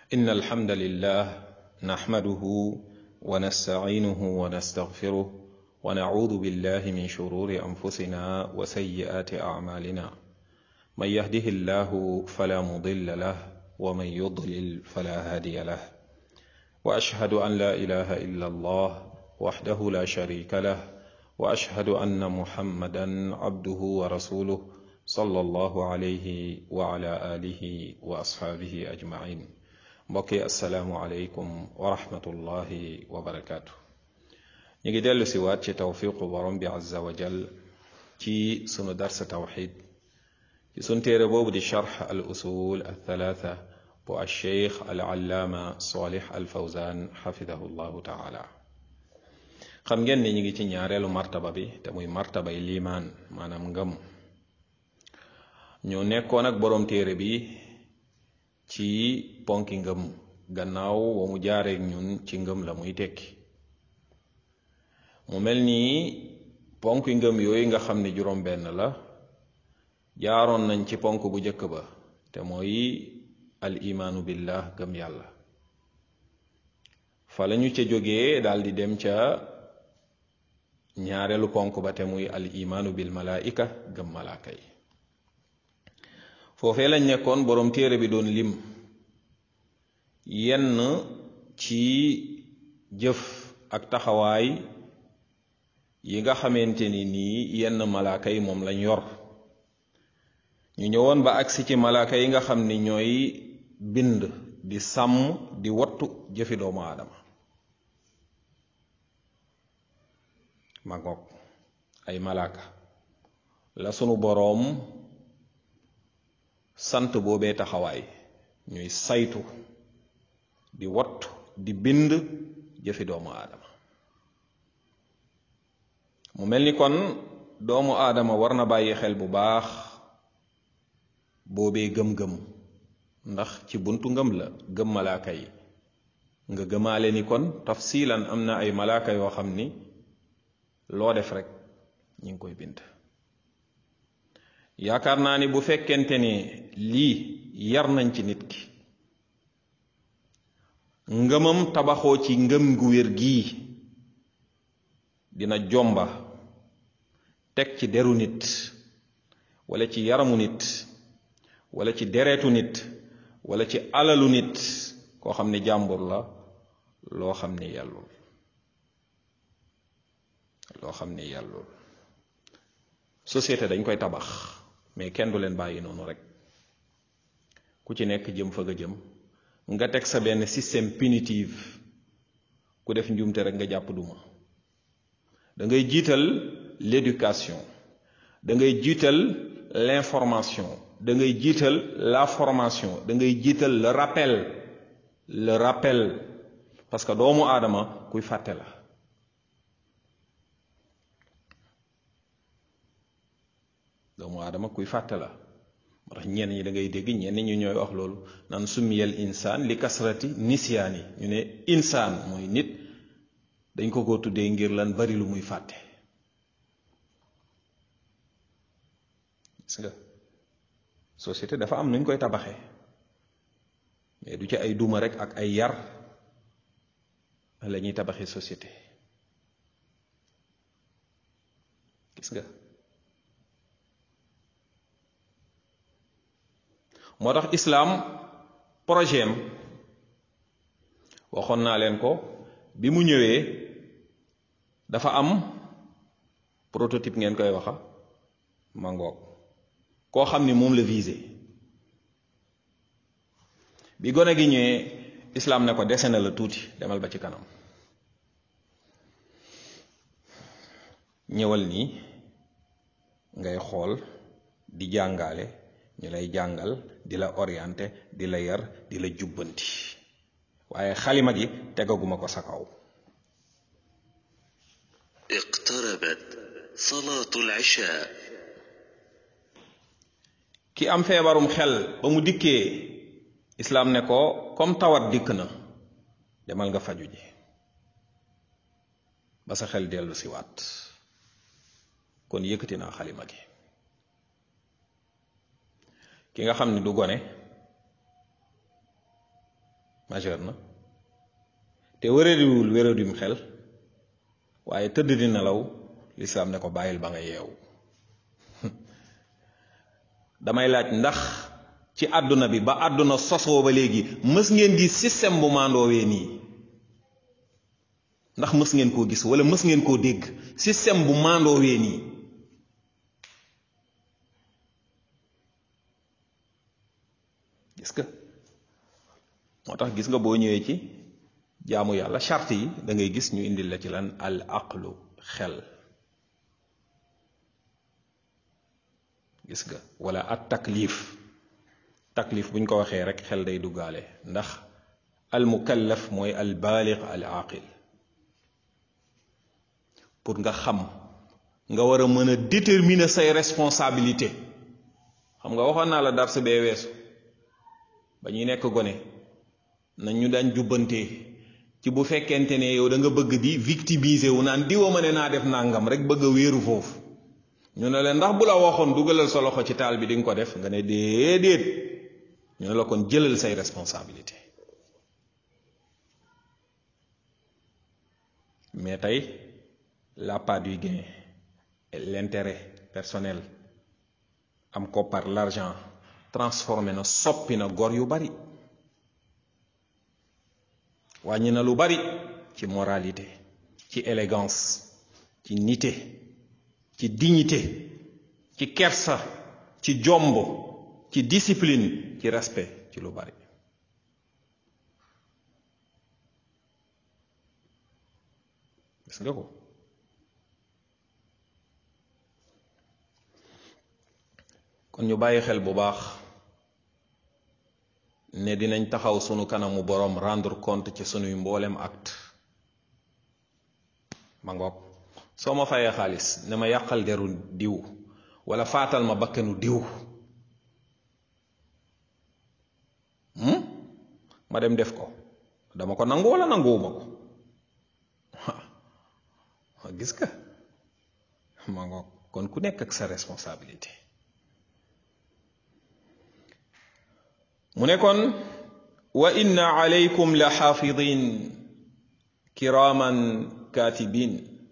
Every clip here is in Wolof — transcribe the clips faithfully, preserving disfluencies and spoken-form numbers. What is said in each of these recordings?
إن الحمد لله نحمده ونستعينه ونستغفره ونعوذ بالله من شرور أنفسنا وسيئات أعمالنا من يهده الله فلا مضل له ومن يضلل فلا هادي له وأشهد أن لا إله إلا الله وحده لا شريك له وأشهد أن محمدا عبده ورسوله صلى الله عليه وعلى آله وأصحابه أجمعين mbokki asalaamualeykum wa rahmatullahi wa barakaatu. ñu ngi dellu si waat ci tawfiqu borom bi azza wa jal ci sunu darsa tawxid ci sunu téere boobu di charx al usul al thalatha bu al cheikh al allaama salih al fawzan xafidahu llahu taala. xam ngeen ni ñu ngi ci ñaareelu martaba bi te muy martabay liimaan maanaam ngëm. ñu nekkoon ak borom téere bi ci ponki ngëm gannaaw wa mu jaareek ñun ci ngëm la muy tekki mu mel nii ponki ngëm yooyu nga xam ne juróom benn la jaaroon nañ ci ponk bu njëkk ba te mooy al imaanu billah gëm yàlla fa lañu ca jógee daldi dem ca ñaareelu ponk ba te muy al imaanu bil malaika gëm malaaka yi. foofee lañ nekkoon boroom téere bi doon lim yenn ci jëf ak taxawaay yi nga xamante ni nii yenn malaaka yi moom lañ yor. ñu ñëwoon ba agsi ci malaaka yi nga xam ni ñooy bind di sàmm di wattu jëfi doomu aadama ma ngoog ay malaaka la sunu boroom sant boobee taxawaay ñuy saytu di wattu di bind jëfi doomu aadama. mu mel ni kon doomu aadama war na bàyyi xel bu baax boobee gëm-gëm ndax ci buntu ngëm la gëm malaaka yi nga gëmaale ni kon tafsilan am na ay malaaka yoo xam ni loo def rek ñu ngi koy bind. yaakaar naa ni bu fekkente ne lii yar nañ ci nit ki ngëmam tabaxoo ci ngëm gu wér gii dina jomba teg ci deru nit wala ci yaramu nit wala ci deretu nit wala ci alalu nit koo xam ne jàmbur la loo xam ne yàllul loo xam ne yàllul société dañ koy tabax mais kenn du leen bàyyi noonu rek ku ci nekk jëm fa nga jëm nga teg sa benn système punitif ku def njuumte rek nga jàpp duma. da ngay jiital l'éducation da ngay jiital l'information da ngay jiital la formation da ngay jiital le rappel le rappel parce que doomu aadama kuy fàtte la. doomu aadama kuy fàtte la moo tax ñenn ñi da ngay dégg ñenn ñi ñooy wax loolu naan summiyal insaan li kasrati nisyaani ñu ne insaan mooy nit dañ ko ko tuddee ngir lan bari lu muy fàtte. gis nga société dafa am nuñ koy tabaxee mais du ci ay duma rek ak ay yar la ñuy tabaxee société. gis nga moo tax islaam projet am waxoon naa leen ko bi mu ñëwee dafa am prototype ngeen koy waxa mangoog koo xam ni moom la visé. bi gone gi ñëwee islaam ne ko dese na la tuuti demal ba ci kanam ñëwal nii ngay xool di jàngale ñu lay jàngal di la orienté di la yar di la jubbanti waaye xalima gi tegaguma ko sa kaw. iqtarabat salaatul ishaa. ki am feebarum xel ba mu dikkee islaam ne ko comme tawat dikk na demal nga faju ji ba sa xel dellu si waat kon yëkkati naa xalima gi. ki nga xam ne du gone majeur na te wéradiwul wéradum xel waaye tëdd di nelaw lislaam ne ko bàyyil ba nga yeewu damay laaj ndax ci àdduna bi ba àdduna sosoo ba léegi mës ngeen gis système bu mandoowee nii ndax mës ngeen koo gis wala mës ngeen koo dégg système bu mandoowee nii gis nga moo tax gis nga boo ñëwee ci jaamu yàlla charte yi da ngay gis ñu indil la ci lan al aqlu xel gis nga wala at taklif taklif buñ ko waxee rek xel day duggaale ndax al mukallaf mooy al baligh al aqil pour nga xam nga war a mën a déterminer say responsabilité xam nga waxoon naa la dars bee weesu ba ñuy nekk gone nañ ñu daan jubbantee ci bu fekkente ne yow da nga bëgg di victimiser wu naan diwa ma ne naa def nangam rek bëgg a wéeru foofu ñu ne la ndax bu la waxoon dugalal sa loxo ci taal bi di nga ko def nga ne déedéet ñu ne la kon jëlal say responsabilité mais tey l'appât du gain l'intérêt personnel am ko par l'argent transformé na soppi na gor yu bari wàññi na lu bari ci moralité ci élégance ci nité ci dignité ci kersa ci jomb ci discipline ci respect ci lu bari gis nga ko kon ñu bàyyi xel bu baax ne dinañ taxaw sunu kanamu boroom rendre compte ci sunuy mboolem acte ma ngoog soo ma fayee xaalis ne ma yàqal deru diw wala faatal ma bakkanu diw hmm? ma dem def ko dama ko nangu wala nanguwuma ko gis nga ma ngoog kon ku nekk ak sa responsabilité mu ne kon wa inna alaykum la xaafidin kiraman katibin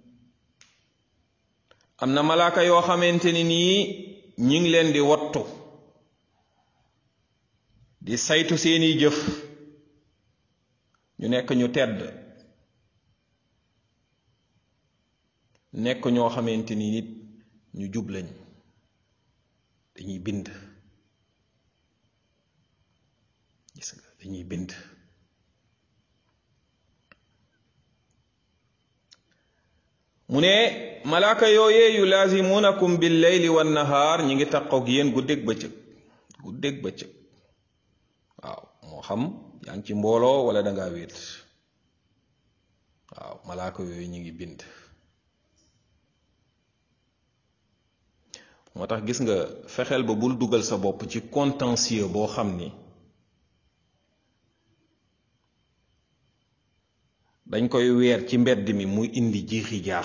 am na malaaka yoo xamante ni nii ñi ngi leen di wattu di saytu seeni jëf ñu nekk ñu tedd nekk ñoo xamante ni nit ñu jub lañ dañuy bind gis nga dañuy bind mu ne malaaka yooyee yu laazimunakum bil layli wan nahaar ñi ngi taqoog yéen guddeeg bëccëg guddeeg bëccëg waaw moo xam yaa ngi ci mbooloo wala dangaa wéet waaw malaaka yooyu ñi ngi bind moo tax gis nga fexeel ba bul dugal sa bopp ci contentieux boo xam ni dañ koy weer ci mbedd mi muy indi jiixi jaax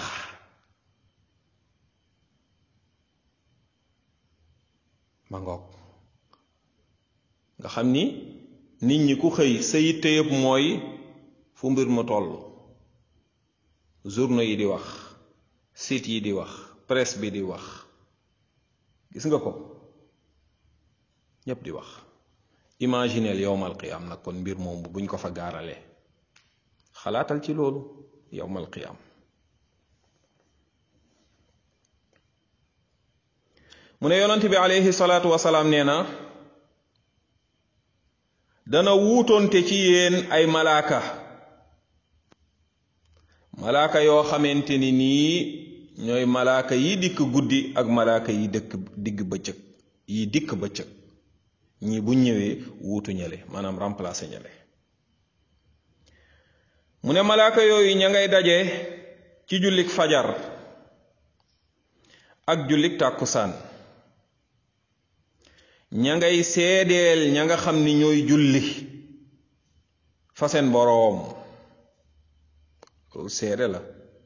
ma ngoog nga xam ni nit ñi ku xëy sa yitte yëpp mooy fu mbir mu toll journaux yi di wax site yi di wax presse bi di wax gis nga ko ñépp di wax imagineel yowmal qiyaam nag kon mbir moom buñ ko fa gaaralee xalaatal ci loolu yowmal qiyaam mu ne yonent bi alayhi salaatu wasalaam nee na dana wuutoonte ci yéen ay malaaka malaaka yoo xamante ni nii ñooy malaaka yi dikk guddi ak malaaka yi dëkk digg bëccëg yi dikk bëccëg ñi bu ñëwee wuutu ñale maanaam remplacer ñale mu ne malaaka yooyu ña ngay daje ci jullik fajar ak jullik tàkkusaan ña ngay seedeel ña nga xam ni ñooy julli fa seen boroom loolu seede la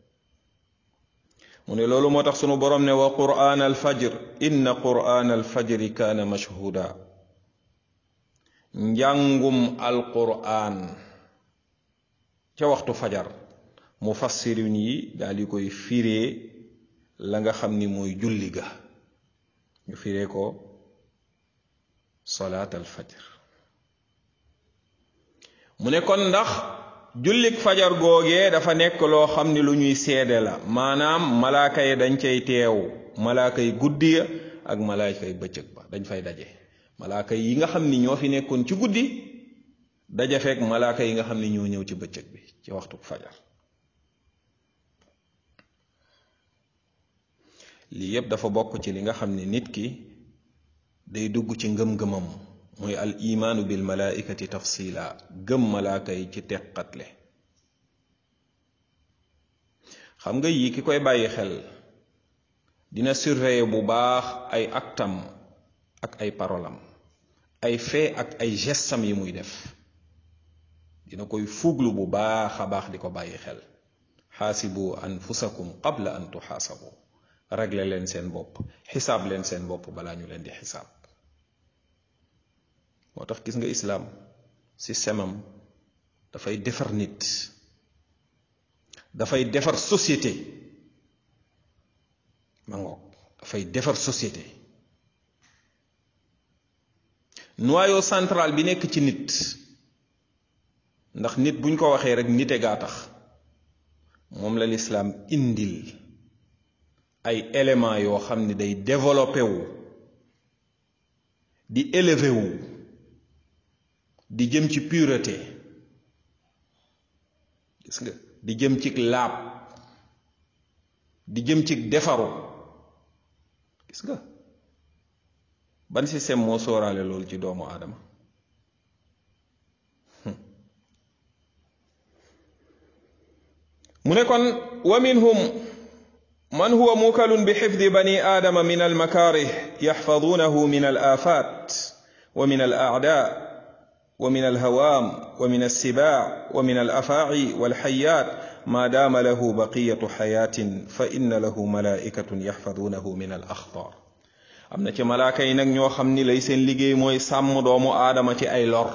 mu ne loolu moo tax sunu boroom ne wa qur'aan al fajr inna qur'aan al fajri kaana mashhuuda njàngum alquran ca waxtu fajar mufassirin yi daal di koy firee la nga xam ni mooy julli ga ñu firee ko salaat al fajr mu ne kon ndax jullik fajar googee dafa nekk loo xam ni lu ñuy seede la maanaam malaaka yi dañ cay teew malaaka yi guddi ya ak malaaka yi bëccëg ba dañ fay daje malaaka yi nga xam ni ñoo fi nekkoon ci guddi daje fekk malaaka yi nga xam ni ñoo ñëw ci bëccëg bi ci waxtu fajar lii yépp dafa bokk ci li nga xam ni nit ki day dugg ci ngëm-ngëmam mooy al imaanu bil malaikati tafsila gëm malaaka yi ci teqatle xam nga yii ki koy bàyyi xel dina surveiller bu baax ay actam ak ay parolam ay fait ak ay gestam yi muy def dina koy fuglu bu baax a baax di ko bàyyi xel xaasibu anfusakum qabla an tuxaasabu régler leen seen bopp xisaab leen seen bopp balaa ñu leen di xisaab moo tax gis nga islaam système am dafay defar nit dafay defar société ma ngoog dafay defar société noyau central bi nekk ci nit ndax nit buñ ko waxee rek nite gaa tax moom la lislaam indil ay éléments yoo xam ni day développé wu di élevé wu di jëm ci pureté gis nga di jëm ci laab di jëm ci defaru gis nga ban système moo sóoraale loolu ci doomu aadama mu ne kon wa minhum man huwa mukalun bi xifdi bani aadama min almakarih yaxfadunahu min alafat wa min alaadaa ومن الهوام ومن السباع ومن الأفاعي والحيات ما دام له بقية حياة فإن له ملائكة يحفظونه من الأخطار amna ci malaaka yi nag ñoo xam ni lay seen liggéey mooy sàmm doomu aadama ci ay lor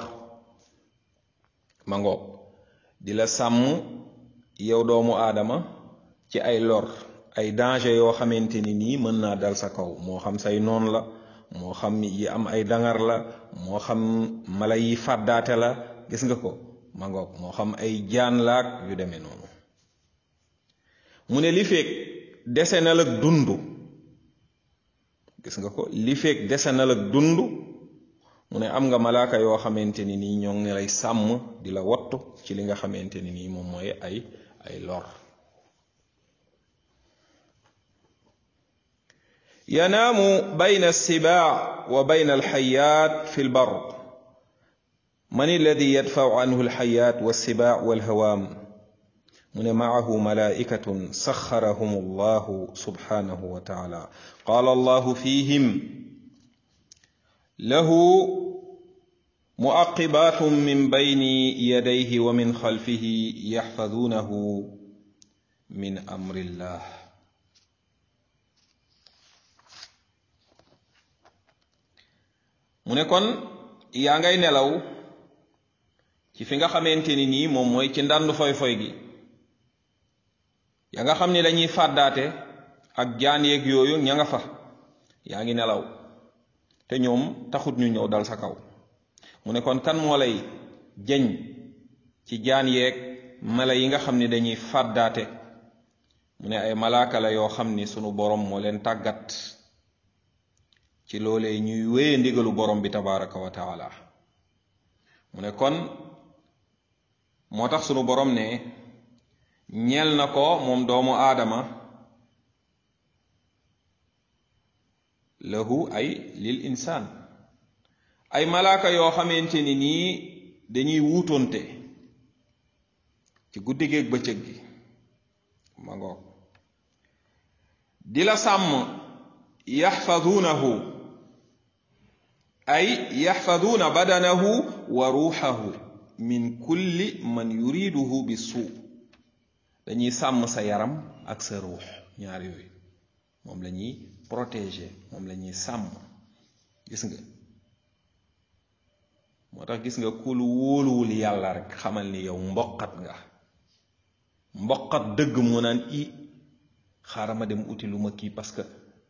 ma ngoog di la sàmm yow doomu aadama ci ay lor ay danger yoo xamante ni nii mën naa dal sa kaw moo xam say noon la moo xam yi am ay dangar la moo xam mala yi fàddaate la gis nga ko ma ngoog moo xam ay jaan laak yu demee noonu mu ne li feek dese na la dund gis nga ko li feek dese na la dund mu ne am nga malaaka yoo xamante ni nii ñoo ngi lay sàmm di la wattu ci li nga xamante ni nii moom mooy ay ay lor ينام بين السباع وبين الحيات في البر من الذي يدفع عنه الحيات والسباع والهوام من معه ملائكة سخرهم الله سبحانه وتعالى قال الله فيهم له مؤقبات من بين يديه ومن خلفه يحفظونه من أمر الله mu ne kon yaa ngay nelaw ci fi nga xamante ni nii moom mooy ci ndànd foy-foy gi ya nga xam ni dañuy fàddaate ak jaan yeeg yooyu ña nga fa yaa ngi nelaw te ñoom taxut ñu ñëw dal sa kaw mu ne kon kan moo lay jeñ ci jaan yeeg mala yi nga xam ni dañuy fàddaate mu ne ay malaaka la yoo xam ni sunu borom moo leen tàggat ci loolee ñuy wéye ndigalu borom bi tabaraka wa taala mu ne kon moo tax sunu borom ne ñeel na ko moom doomu aadama lahu ay lil insaan ay malaaka yoo xamante ni nii dañuy wuutonte ci guddi géeg bëccëg gi ma ngoog di la sàmm yaxfaduunahu ay yaxfaduuna badanahu wa ruuxahu min kulli man yuriduhu bi suu dañuy sàmm sa yaram ak sa ruux ñaar yooyu moom la ñuy protéger moom la ñuy sàmm gis nga moo tax gis nga ku lu wóoluwul yàlla rek xamal ni yow mboqat nga mboqat dëgg mu naan i xaaral ma dem uti lu ma kii parce que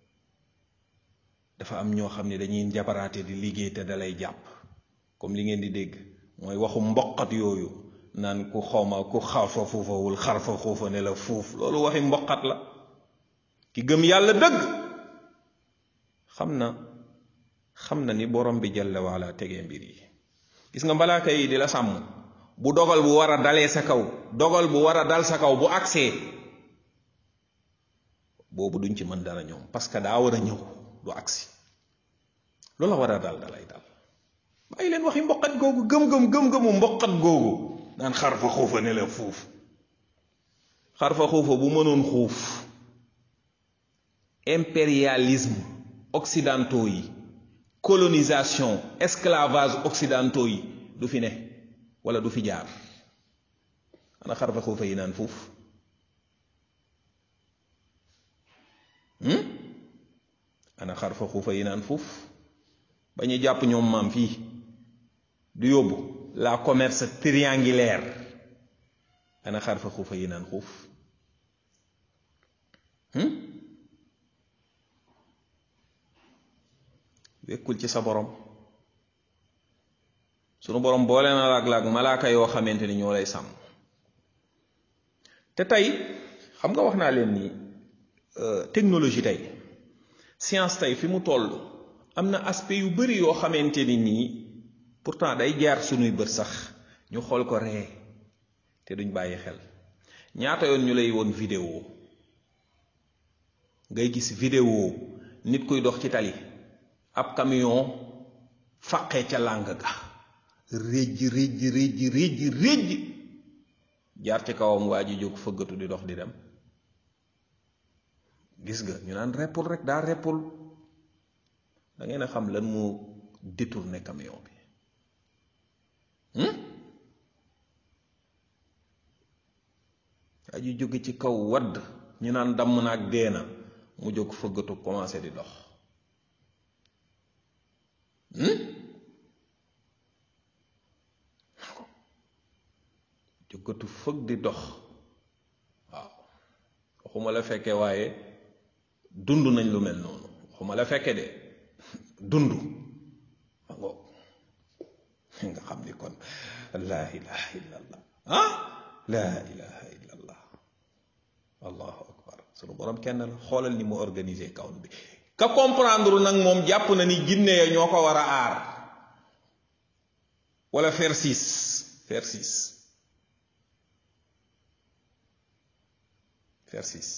dafa am ñoo xam ne dañuy njabaraate di liggéey te dalay jàpp comme li ngeen di dégg mooy waxu mboqat yooyu naan ku xawma ku xarfa fuufawul xarfa xuufa ne la fuuf loolu waxi mboqat la ki gëm yàlla dëgg xam na xam na ni borom bi jalla waala tegee mbir yi gis nga malaaka yi di la sàmm bu dogal bu war a dalee sa kaw dogal bu war a dal sa kaw bu agsee boobu duñ ci mën dara ñoom parce que daa war a ñëw du agsi loola war a dal dalay dal bàyyi leen waxi mboqat googu gëm-gëm gëm-gëmu mboqat googu naan xarfa xuufa ne la fuuf xarfa xuufa bu mënoon xuuf impérialisme occidentaux yi colonisation esclavage occidentaux yi du fi ne wala du fi jaar ana xarfa xuufa yi naan fuuf ana xarfa xuufa yi naan fuuf ba ñuy jàpp ñoom maam fii du yóbbu la commerce triangulaire ana xarfa xuufa yi naan xuuf wekkul ci sa borom sunu borom boole na laag laag malaaka yoo xamante ni ñoo lay sàmm te tey xam nga wax naa leen ni technologie tey science tey fi mu toll am na aspect yu bari yoo xamante ni nii pourtant day jaar sunuy bët sax ñu xool ko ree te duñ bàyyi xel ñaata yoon ñu lay woon vidéo ngay gis vidéo nit kuy dox ci tali ab camion faqee ca làng ga réjj réjj réjj réjj réjj jaar ci kawam waa ji jóg fëggatu di dox di dem gis nga ñu naan reppul rek daa reppul da ngeen a xam lan moo détourné camion bi waa ji jóge ci kaw wadd ñu naan damm na ak dee na mu jóg fëggatu commencé di dox jógatu fëgg di dox waaw waxuma la fekke waaye dund nañ lu mel noonu waxuma la fekke de dund ma ngoog nga xam ni kon laa ilaha illa allah ah laa ilaha illa allah allahu akbar sunu borom kenn la xoolal ni mu organiser kawn bi ka comprendre nag moom jàpp na ni jinne ya ñoo ko war a aar wala faire six faire six faire six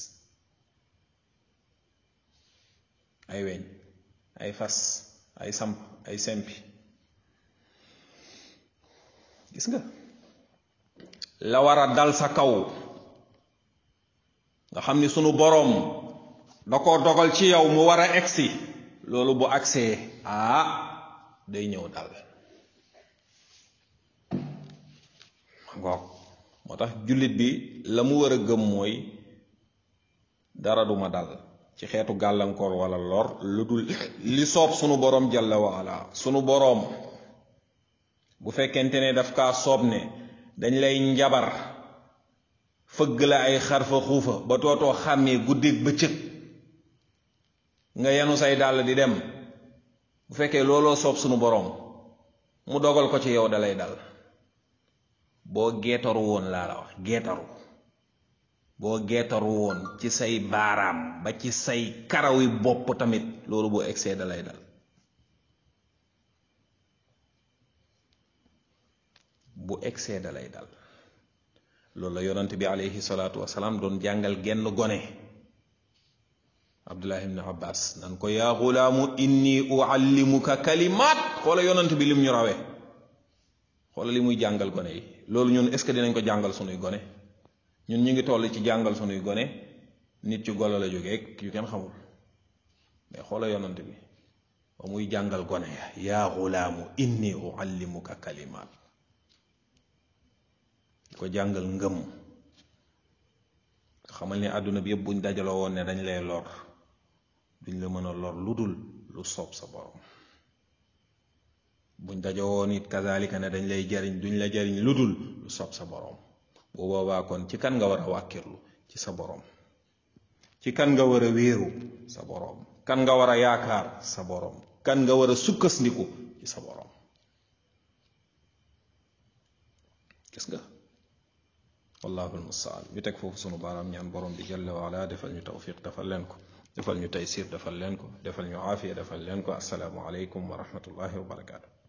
ay weñ ay fas ay samp ay sempi gis nga la war a dal sa kaw nga xam ni sunu boroom da ko dogal ci yow mu war a egsi loolu bu agsee ah day ñëw dal ngoog moo tax jullit bi la mu war a gëm mooy dara duma dal ci xeetu gàllankoor wala lor lu dul li soob sunu boroom jalla waala sunu boroom bu fekkente ne daf kaa soob ne dañ lay njabar fëgg la ay xarfa xuufa ba tootoo xàmmee guddeeg bëccëg nga yenu say dàll di dem bu fekkee looloo soob sunu boroom mu dogal ko ci yow dalay dal boo geetaru woon laa la wax geetaru boo geetaru woon ci say baaraam ba ci say karawi bopp tamit loolu boo egsee dalay dal bu egsee dalay dal loolu la yonent bi alayhi salaatu wasalaam doon jàngal genn gone Abdullah ibn Abbas nan ko yaa xulaamu inni uallimuka kalimaat xoola yonent bi lim ñu rawee xoola li muy jàngal gone yi loolu ñun est-ce que dinañ ko jàngal sunuy gone ñun ñu ngi toll ci jàngal sunuy gone nit ci golo la jógee yu kenn xamul mais xoola yonent bi ba muy jàngal gone ya yaa xulaamu inni uallimuka kalimaat ko jàngal ngëm xamal ni àdduna bi yëpp buñ dajaloo woon ne dañ lay lor duñ la mën a lor lu dul lu soob sa borom buñ dajoo nit kazalika ne dañ lay jariñ duñ la jariñ ludul lu sob sa borom. bu boobaa kon ci kan nga war a wàkkirlu ci sa borom. ci kan nga war a wéeru sa borom. kan nga war a yaakaar sa borom. kan nga war a sukkandiku ci sa borom. gis nga wallahu almustaan ñu teg foofu sunu baaraam ñaan borom bi jalla wa ala defal ñu tawfiq defal leen ko defal ñu taysir defal leen ko defal ñu aafiya defal leen ko assalaamu aleykum wa rahmatullahi wa barakaatu.